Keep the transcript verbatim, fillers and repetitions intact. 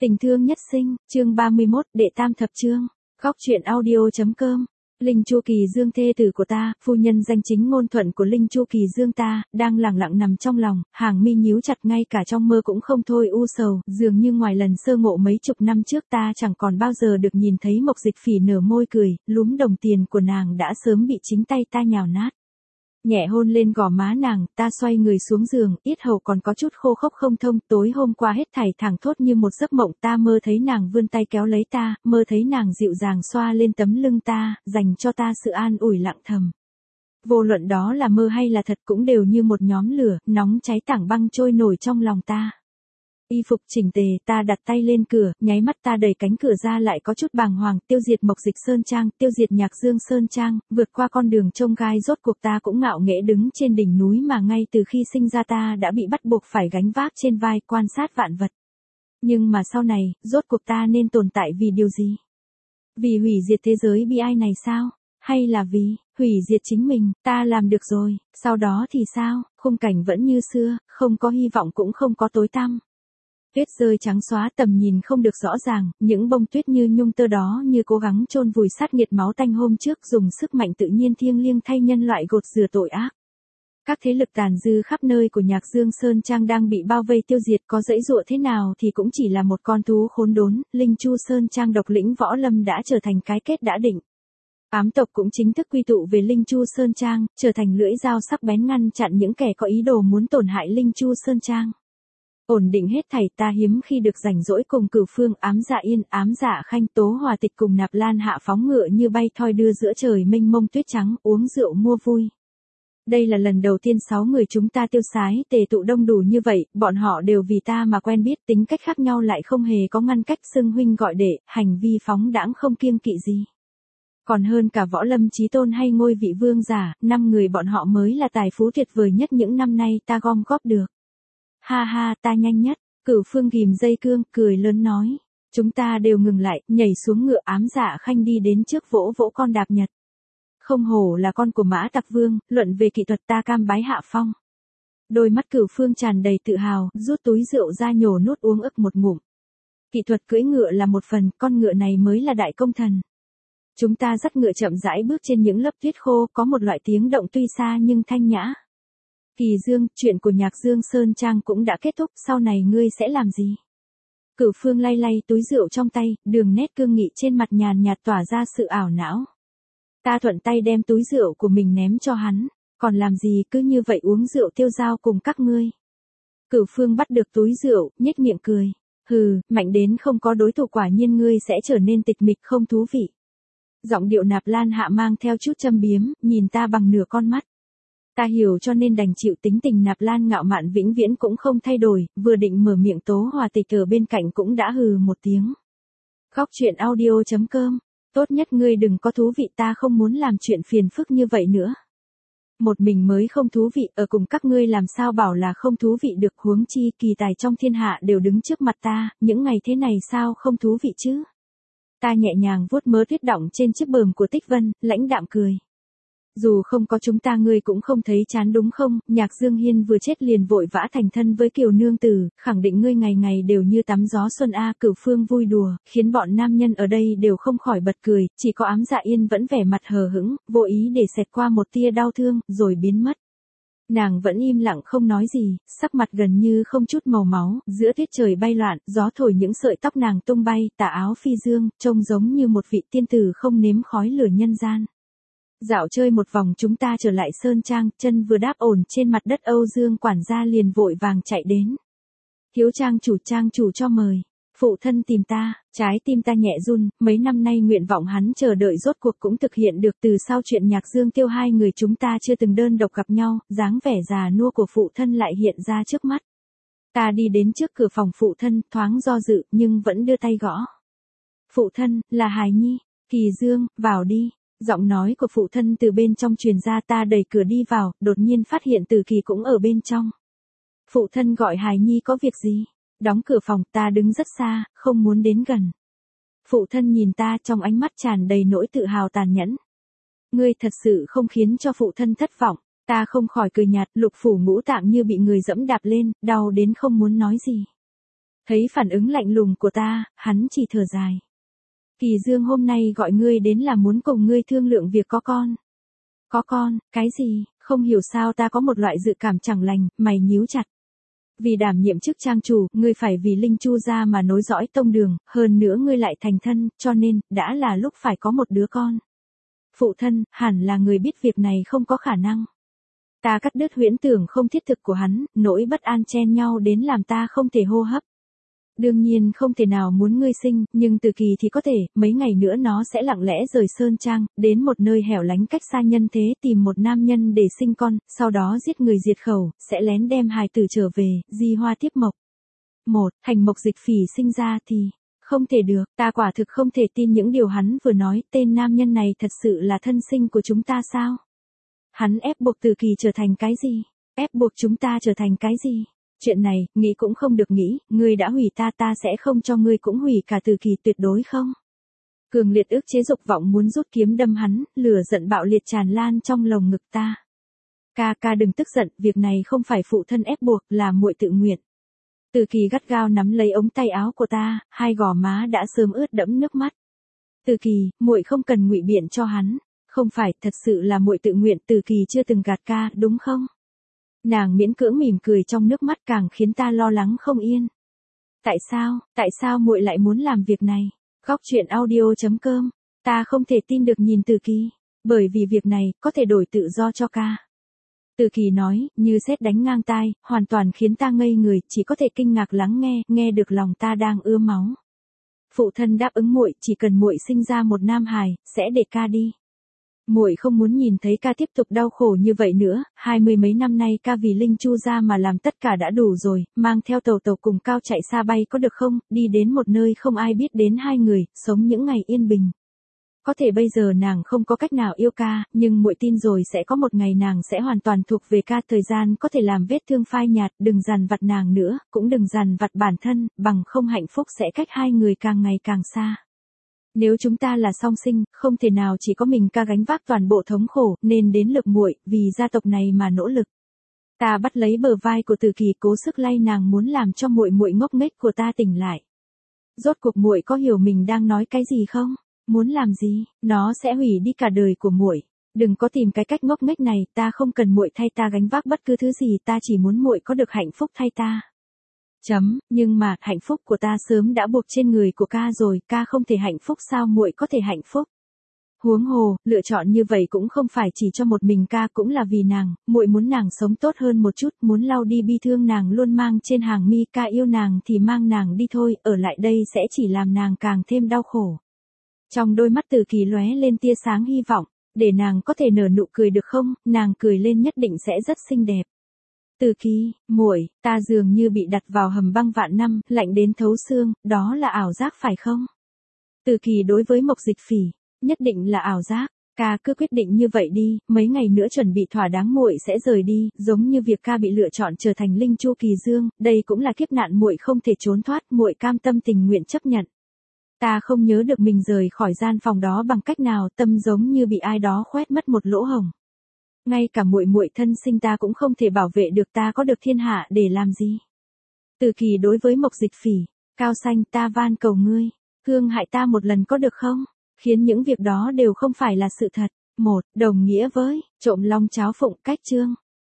Tình thương nhất sinh, chương ba mươi mốt, đệ tam thập chương. Góc truyện audio.com. Linh Chu Kỳ Dương thê tử của ta, phu nhân danh chính ngôn thuận của Linh Chu Kỳ Dương ta, đang lặng lặng nằm trong lòng, hàng mi nhíu chặt ngay cả trong mơ cũng không thôi u sầu, dường như ngoài lần sơ ngộ mấy chục năm trước ta chẳng còn bao giờ được nhìn thấy Mộc Dịch Phỉ nở môi cười, lúm đồng tiền của nàng đã sớm bị chính tay ta nhào nát. Nhẹ hôn lên gò má nàng, ta xoay người xuống giường, yết hầu còn có chút khô khốc không thông, tối hôm qua hết thảy thẳng thốt như một giấc mộng, ta mơ thấy nàng vươn tay kéo lấy ta, mơ thấy nàng dịu dàng xoa lên tấm lưng ta, dành cho ta sự an ủi lặng thầm. Vô luận đó là mơ hay là thật cũng đều như một nhóm lửa, nóng cháy tảng băng trôi nổi trong lòng ta. Y phục chỉnh tề, ta đặt tay lên cửa, nháy mắt ta đẩy cánh cửa ra lại có chút bàng hoàng, tiêu diệt Mộc Dịch Sơn Trang, tiêu diệt Nhạc Dương Sơn Trang, vượt qua con đường trông gai rốt cuộc ta cũng ngạo nghễ đứng trên đỉnh núi mà ngay từ khi sinh ra ta đã bị bắt buộc phải gánh vác trên vai quan sát vạn vật. Nhưng mà sau này, rốt cuộc ta nên tồn tại vì điều gì? Vì hủy diệt thế giới bi ai này sao? Hay là vì hủy diệt chính mình? Ta làm được rồi, sau đó thì sao? Khung cảnh vẫn như xưa, không có hy vọng cũng không có tối tăm. Tuyết rơi trắng xóa, tầm nhìn không được rõ ràng, những bông tuyết như nhung tơ đó như cố gắng chôn vùi sát nghiệt máu tanh hôm trước, dùng sức mạnh tự nhiên thiêng liêng thay nhân loại gột rửa tội ác. Các thế lực tàn dư khắp nơi của Nhạc Dương Sơn Trang đang bị bao vây tiêu diệt, có dãy dụa thế nào thì cũng chỉ là một con thú khốn đốn, Linh Chu Sơn Trang độc lĩnh võ lâm đã trở thành cái kết đã định. Ám tộc cũng chính thức quy tụ về Linh Chu Sơn Trang, trở thành lưỡi dao sắc bén ngăn chặn những kẻ có ý đồ muốn tổn hại Linh Chu Sơn Trang. Ổn định hết thảy, ta hiếm khi được rảnh rỗi cùng Cửu Phương, Ám Dạ Yên, Ám Dạ Khanh, Tố Hòa Tịch cùng Nạp Lan Hạ phóng ngựa như bay thoi đưa giữa trời mênh mông tuyết trắng, uống rượu mua vui. Đây là lần đầu tiên sáu người chúng ta tiêu sái, tề tụ đông đủ như vậy, bọn họ đều vì ta mà quen biết, tính cách khác nhau lại không hề có ngăn cách, xưng huynh gọi đệ, hành vi phóng đãng không kiêng kỵ gì. Còn hơn cả võ lâm chí tôn hay ngôi vị vương giả, năm người bọn họ mới là tài phú tuyệt vời nhất những năm nay ta gom góp được. Ha ha, ta nhanh nhất, Cửu Phương ghim dây cương, cười lớn nói. Chúng ta đều ngừng lại, nhảy xuống ngựa, Ám Dạ Khanh đi đến trước vỗ vỗ con đạp nhật. Không hổ là con của Mã Tặc Vương, luận về kỹ thuật ta cam bái hạ phong. Đôi mắt Cửu Phương tràn đầy tự hào, rút túi rượu ra nhổ nuốt uống ức một ngụm. Kỹ thuật cưỡi ngựa là một phần, con ngựa này mới là đại công thần. Chúng ta dắt ngựa chậm rãi bước trên những lớp tuyết khô, có một loại tiếng động tuy xa nhưng thanh nhã. Kỳ Dương, chuyện của Nhạc Dương Sơn Trang cũng đã kết thúc, sau này ngươi sẽ làm gì? Cửu Phương lay lay túi rượu trong tay, đường nét cương nghị trên mặt nhàn nhạt tỏa ra sự ảo não. Ta thuận tay đem túi rượu của mình ném cho hắn, còn làm gì cứ như vậy uống rượu tiêu dao cùng các ngươi. Cửu Phương bắt được túi rượu, nhếch miệng cười. Hừ, mạnh đến không có đối thủ, quả nhiên ngươi sẽ trở nên tịch mịch không thú vị. Giọng điệu Nạp Lan Hạ mang theo chút châm biếm, nhìn ta bằng nửa con mắt. Ta hiểu cho nên đành chịu, tính tình Nạp Lan ngạo mạn vĩnh viễn cũng không thay đổi, vừa định mở miệng Tố Hòa Tịch ở bên cạnh cũng đã hừ một tiếng. Góc truyện audio.com. Tốt nhất ngươi đừng có thú vị, ta không muốn làm chuyện phiền phức như vậy nữa. Một mình mới không thú vị, ở cùng các ngươi làm sao bảo là không thú vị được, huống chi kỳ tài trong thiên hạ đều đứng trước mặt ta, những ngày thế này sao không thú vị chứ? Ta nhẹ nhàng vuốt mớ tuyết đọng trên chiếc bờm của Tích Vân, lãnh đạm cười. Dù không có chúng ta ngươi cũng không thấy chán đúng không? Nhạc Dương Hiên vừa chết liền vội vã thành thân với Kiều Nương Tử, khẳng định ngươi ngày ngày đều như tắm gió xuân a. Cửu Phương vui đùa, khiến bọn nam nhân ở đây đều không khỏi bật cười, chỉ có Ám Dạ Yên vẫn vẻ mặt hờ hững, vô ý để xẹt qua một tia đau thương, rồi biến mất. Nàng vẫn im lặng không nói gì, sắc mặt gần như không chút màu máu, giữa tuyết trời bay loạn, gió thổi những sợi tóc nàng tung bay, tà áo phi dương, trông giống như một vị tiên tử không nếm khói lửa nhân gian. Dạo chơi một vòng chúng ta trở lại Sơn Trang, chân vừa đáp ổn trên mặt đất, Âu Dương quản gia liền vội vàng chạy đến. Thiếu trang chủ, trang chủ cho mời. Phụ thân tìm ta, trái tim ta nhẹ run, mấy năm nay nguyện vọng hắn chờ đợi rốt cuộc cũng thực hiện được, từ sau chuyện Nhạc Dương Tiêu hai người chúng ta chưa từng đơn độc gặp nhau, dáng vẻ già nua của phụ thân lại hiện ra trước mắt. Ta đi đến trước cửa phòng phụ thân, thoáng do dự, nhưng vẫn đưa tay gõ. Phụ thân, là Hài Nhi. Kỳ Dương, vào đi. Giọng nói của phụ thân từ bên trong truyền ra, ta đẩy cửa đi vào, đột nhiên phát hiện Từ Kỳ cũng ở bên trong. Phụ thân gọi Hài Nhi có việc gì? Đóng cửa phòng, ta đứng rất xa, không muốn đến gần. Phụ thân nhìn ta trong ánh mắt tràn đầy nỗi tự hào tàn nhẫn. Ngươi thật sự không khiến cho phụ thân thất vọng, ta không khỏi cười nhạt, lục phủ ngũ tạng như bị người dẫm đạp lên, đau đến không muốn nói gì. Thấy phản ứng lạnh lùng của ta, hắn chỉ thở dài. Kỳ Dương hôm nay gọi ngươi đến là muốn cùng ngươi thương lượng việc có con. Có con, cái gì, không hiểu sao ta có một loại dự cảm chẳng lành, mày nhíu chặt. Vì đảm nhiệm chức trang chủ, ngươi phải vì Linh Chu gia mà nối dõi tông đường, hơn nữa ngươi lại thành thân, cho nên, đã là lúc phải có một đứa con. Phụ thân, hẳn là người biết việc này không có khả năng. Ta cắt đứt huyễn tưởng không thiết thực của hắn, nỗi bất an chen nhau đến làm ta không thể hô hấp. Đương nhiên không thể nào muốn ngươi sinh, nhưng Từ Kỳ thì có thể, mấy ngày nữa nó sẽ lặng lẽ rời Sơn Trang, đến một nơi hẻo lánh cách xa nhân thế tìm một nam nhân để sinh con, sau đó giết người diệt khẩu, sẽ lén đem hài tử trở về, di hoa tiếp mộc. Một, thành Mộc Dịch Phỉ sinh ra thì, không thể được, ta quả thực không thể tin những điều hắn vừa nói, tên nam nhân này thật sự là thân sinh của chúng ta sao? Hắn ép buộc Từ Kỳ trở thành cái gì? Ép buộc chúng ta trở thành cái gì? Chuyện này, nghĩ cũng không được nghĩ, ngươi đã hủy ta ta sẽ không cho ngươi cũng hủy cả Từ Kỳ tuyệt đối không? Cường liệt ức chế dục vọng muốn rút kiếm đâm hắn, lửa giận bạo liệt tràn lan trong lồng ngực ta. Ca ca đừng tức giận, việc này không phải phụ thân ép buộc, là muội tự nguyện. Từ Kỳ gắt gao nắm lấy ống tay áo của ta, hai gò má đã sớm ướt đẫm nước mắt. Từ Kỳ, muội không cần ngụy biện cho hắn, không phải, thật sự là muội tự nguyện, Từ Kỳ chưa từng gạt ca, đúng không? Nàng miễn cưỡng mỉm cười trong nước mắt càng khiến ta lo lắng không yên. Tại sao, tại sao muội lại muốn làm việc này? Góc truyện audio chấm com, ta không thể tin được nhìn Từ Kỳ, bởi vì việc này, có thể đổi tự do cho ca. Từ Kỳ nói, như sét đánh ngang tai, hoàn toàn khiến ta ngây người, chỉ có thể kinh ngạc lắng nghe, nghe được lòng ta đang ứa máu. Phụ thân đáp ứng muội, chỉ cần muội sinh ra một nam hài, sẽ để ca đi. Muội không muốn nhìn thấy ca tiếp tục đau khổ như vậy nữa, hai mươi mấy năm nay ca vì Linh Chu gia mà làm tất cả đã đủ rồi, mang theo tàu tàu cùng Cao chạy xa bay có được không, đi đến một nơi không ai biết đến hai người, sống những ngày yên bình. Có thể bây giờ nàng không có cách nào yêu ca, nhưng muội tin rồi sẽ có một ngày nàng sẽ hoàn toàn thuộc về ca, thời gian có thể làm vết thương phai nhạt, đừng dằn vặt nàng nữa, cũng đừng dằn vặt bản thân, bằng không hạnh phúc sẽ cách hai người càng ngày càng xa. Nếu chúng ta là song sinh, không thể nào chỉ có mình ca gánh vác toàn bộ thống khổ, nên đến lượt muội, vì gia tộc này mà nỗ lực. Ta bắt lấy bờ vai của Từ Kỳ cố sức lay nàng muốn làm cho muội muội ngốc nghếch của ta tỉnh lại. Rốt cuộc muội có hiểu mình đang nói cái gì không? Muốn làm gì? Nó sẽ hủy đi cả đời của muội. Đừng có tìm cái cách ngốc nghếch này, ta không cần muội thay ta gánh vác bất cứ thứ gì, ta chỉ muốn muội có được hạnh phúc thay ta. Chấm, nhưng mà, hạnh phúc của ta sớm đã buộc trên người của ca rồi, ca không thể hạnh phúc sao muội có thể hạnh phúc? Huống hồ, lựa chọn như vậy cũng không phải chỉ cho một mình ca, cũng là vì nàng, muội muốn nàng sống tốt hơn một chút, muốn lau đi bi thương nàng luôn mang trên hàng mi, ca yêu nàng thì mang nàng đi thôi, ở lại đây sẽ chỉ làm nàng càng thêm đau khổ. Trong đôi mắt Từ Kỳ lóe lên tia sáng hy vọng, để nàng có thể nở nụ cười được không, nàng cười lên nhất định sẽ rất xinh đẹp. Từ Kỳ, muội, ta dường như bị đặt vào hầm băng vạn năm, lạnh đến thấu xương, đó là ảo giác phải không? Từ Kỳ đối với Mộc Dịch Phỉ, nhất định là ảo giác, ca cứ quyết định như vậy đi, mấy ngày nữa chuẩn bị thỏa đáng muội sẽ rời đi, giống như việc ca bị lựa chọn trở thành Linh Chu Kỳ Dương, đây cũng là kiếp nạn muội không thể trốn thoát, muội cam tâm tình nguyện chấp nhận. Ta không nhớ được mình rời khỏi gian phòng đó bằng cách nào, tâm giống như bị ai đó khoét mất một lỗ hổng. Ngay cả muội muội thân sinh ta cũng không thể bảo vệ được, ta có được thiên hạ để làm gì? Từ Kỳ đối với Mộc Dịch Phỉ, Cao Xanh, ta van cầu ngươi, thương hại ta một lần có được không? Khiến những việc đó đều không phải là sự thật. Một, đồng nghĩa với, trộm long cháo phụng, cách chương.